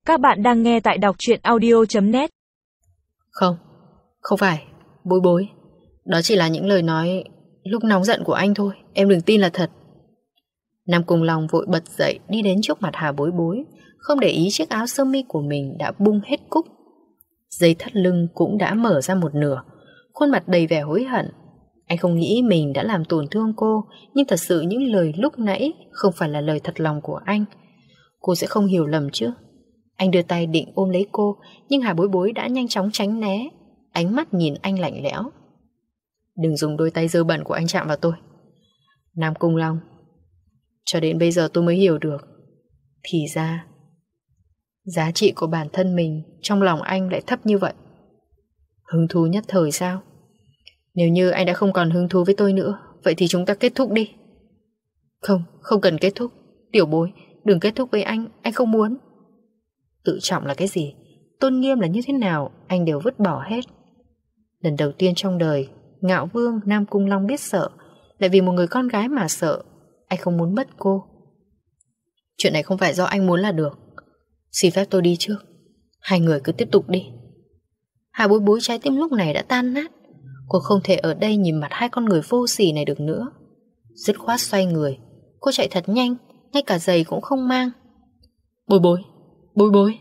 Các bạn đang nghe tại đọc truyện audio.net. Không, không phải, Bối Bối. Đó chỉ là những lời nói lúc nóng giận của anh thôi, em đừng tin là thật. Nam Cung Long vội bật dậy đi đến trước mặt Hà Bối Bối, không để ý chiếc áo sơ mi của mình đã bung hết cúc. Dây thắt lưng cũng đã mở ra một nửa, khuôn mặt đầy vẻ hối hận. Anh không nghĩ mình đã làm tổn thương cô, nhưng thật sự những lời lúc nãy không phải là lời thật lòng của anh. Cô sẽ không hiểu lầm chứ. Anh đưa tay định ôm lấy cô, nhưng Hà Bối Bối đã nhanh chóng tránh né, ánh mắt nhìn anh lạnh lẽo. Đừng dùng đôi tay dơ bẩn của anh chạm vào tôi. Nam Cung Long, cho đến bây giờ tôi mới hiểu được, thì ra giá trị của bản thân mình trong lòng anh lại thấp như vậy. Hứng thú nhất thời sao? Nếu như anh đã không còn hứng thú với tôi nữa, vậy thì chúng ta kết thúc đi. Không, không cần kết thúc. Tiểu Bối, đừng kết thúc với anh không muốn. Tự trọng là cái gì, tôn nghiêm là như thế nào, anh đều vứt bỏ hết. Lần đầu tiên trong đời, ngạo vương Nam Cung Long biết sợ, lại vì một người con gái mà sợ. Anh không muốn mất cô. Chuyện này không phải do anh muốn là được. Xin phép tôi đi trước, hai người cứ tiếp tục đi. Hà Bối Bối trái tim lúc này đã tan nát. Cô không thể ở đây nhìn mặt hai con người vô sỉ này được nữa. Dứt khoát xoay người, cô chạy thật nhanh, ngay cả giày cũng không mang. Bối Bối, Bối Bối.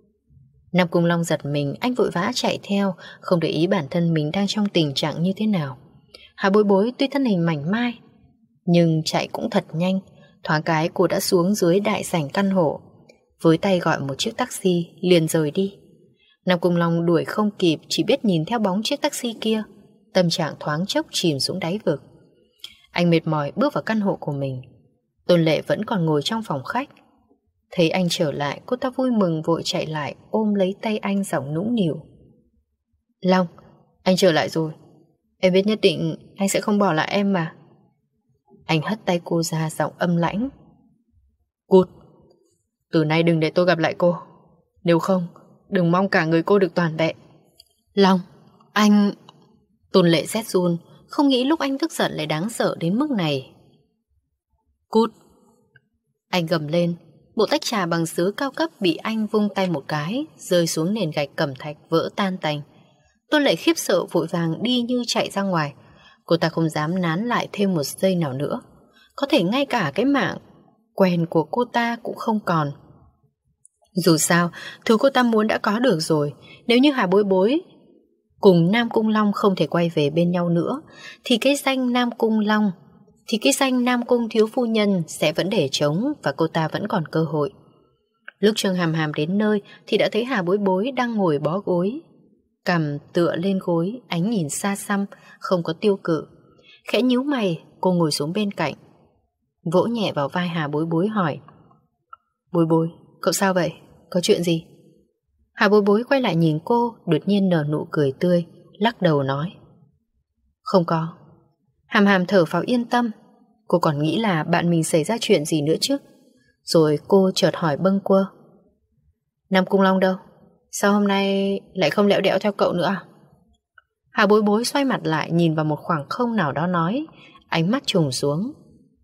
Nam Cung Long giật mình, anh vội vã chạy theo, không để ý bản thân mình đang trong tình trạng như thế nào. Hà Bối Bối tuy thân hình mảnh mai, nhưng chạy cũng thật nhanh. Thoáng cái cô đã xuống dưới đại sảnh căn hộ, với tay gọi một chiếc taxi liền rời đi. Nam Cung Long đuổi không kịp, chỉ biết nhìn theo bóng chiếc taxi kia. Tâm trạng thoáng chốc chìm xuống đáy vực. Anh mệt mỏi bước vào căn hộ của mình. Tôn Lệ vẫn còn ngồi trong phòng khách. Thấy anh trở lại, cô ta vui mừng vội chạy lại ôm lấy tay anh, giọng nũng nịu. Long, anh trở lại rồi. Em biết nhất định anh sẽ không bỏ lại em mà. Anh hất tay cô ra, giọng âm lãnh. Cút, từ nay đừng để tôi gặp lại cô. Nếu không, đừng mong cả người cô được toàn vẹn. Long, anh... Tôn Lệ rét run, không nghĩ lúc anh tức giận lại đáng sợ đến mức này. Cút. Anh gầm lên. Bộ tách trà bằng sứ cao cấp bị anh vung tay một cái, rơi xuống nền gạch cẩm thạch vỡ tan tành. Tôn Lệ khiếp sợ vội vàng đi như chạy ra ngoài. Cô ta không dám nán lại thêm một giây nào nữa. Có thể ngay cả cái mạng quen của cô ta cũng không còn. Dù sao, thứ cô ta muốn đã có được rồi. Nếu như Hà Bối Bối cùng Nam Cung Long không thể quay về bên nhau nữa, thì cái danh Nam Cung thiếu phu nhân sẽ vẫn để trống, và cô ta vẫn còn cơ hội. Lúc Trương Hàm Hàm đến nơi thì đã thấy Hà Bối Bối đang ngồi bó gối, cằm tựa lên gối, ánh nhìn xa xăm, không có tiêu cự. Khẽ nhíu mày, cô ngồi xuống bên cạnh, vỗ nhẹ vào vai Hà Bối Bối hỏi. Bối Bối, cậu sao vậy? Có chuyện gì? Hà Bối Bối quay lại nhìn cô, đột nhiên nở nụ cười tươi, lắc đầu nói. Không có. Hàm Hàm thở phào yên tâm. Cô còn nghĩ là bạn mình xảy ra chuyện gì nữa chứ. Rồi cô chợt hỏi bâng quơ. Nam Cung Long đâu? Sao hôm nay lại không lẹo đẽo theo cậu nữa à? Hà Bối Bối xoay mặt lại nhìn vào một khoảng không nào đó nói, ánh mắt trùng xuống.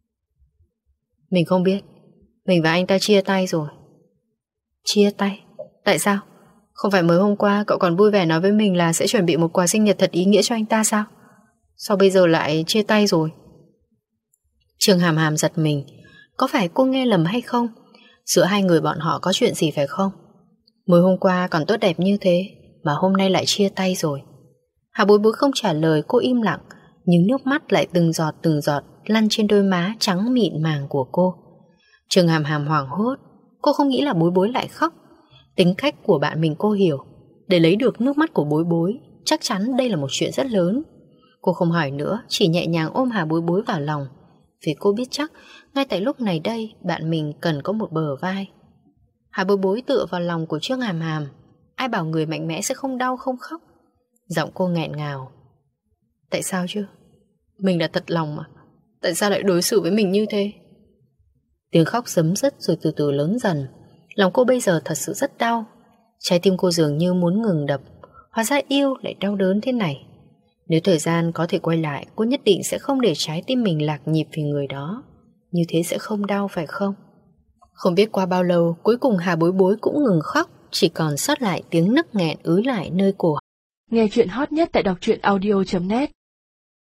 Mình không biết. Mình và anh ta chia tay rồi. Chia tay? Tại sao? Không phải mới hôm qua cậu còn vui vẻ nói với mình là sẽ chuẩn bị một quà sinh nhật thật ý nghĩa cho anh ta sao? Sao bây giờ lại chia tay rồi? Trương Hàm Hàm giật mình. Có phải cô nghe lầm hay không? Giữa hai người bọn họ có chuyện gì phải không? Mới hôm qua còn tốt đẹp như thế, mà hôm nay lại chia tay rồi. Hà Bối Bối không trả lời, cô im lặng, nhưng nước mắt lại từng giọt lăn trên đôi má trắng mịn màng của cô. Trương Hàm Hàm hoảng hốt. Cô không nghĩ là Bối Bối lại khóc. Tính cách của bạn mình cô hiểu. Để lấy được nước mắt của Bối Bối, chắc chắn đây là một chuyện rất lớn. Cô không hỏi nữa, chỉ nhẹ nhàng ôm Hà Bối Bối vào lòng, vì cô biết chắc ngay tại lúc này đây bạn mình cần có một bờ vai. Hà Bối Bối tựa vào lòng của Trương Hàm Hàm. Ai bảo người mạnh mẽ sẽ không đau không khóc. Giọng cô nghẹn ngào. Tại sao chứ? Mình là thật lòng mà. Tại sao lại đối xử với mình như thế? Tiếng khóc sấm dứt rồi từ từ lớn dần. Lòng cô bây giờ thật sự rất đau. Trái tim cô dường như muốn ngừng đập. Hóa ra yêu lại đau đớn thế này. Nếu thời gian có thể quay lại, cô nhất định sẽ không để trái tim mình lạc nhịp vì người đó. Như thế sẽ không đau phải không? Không biết qua bao lâu, cuối cùng Hà Bối Bối cũng ngừng khóc. chỉ còn sót lại tiếng nức nghẹn ứ lại nơi cổ. Nghe chuyện hot nhất tại đọc truyện audio.net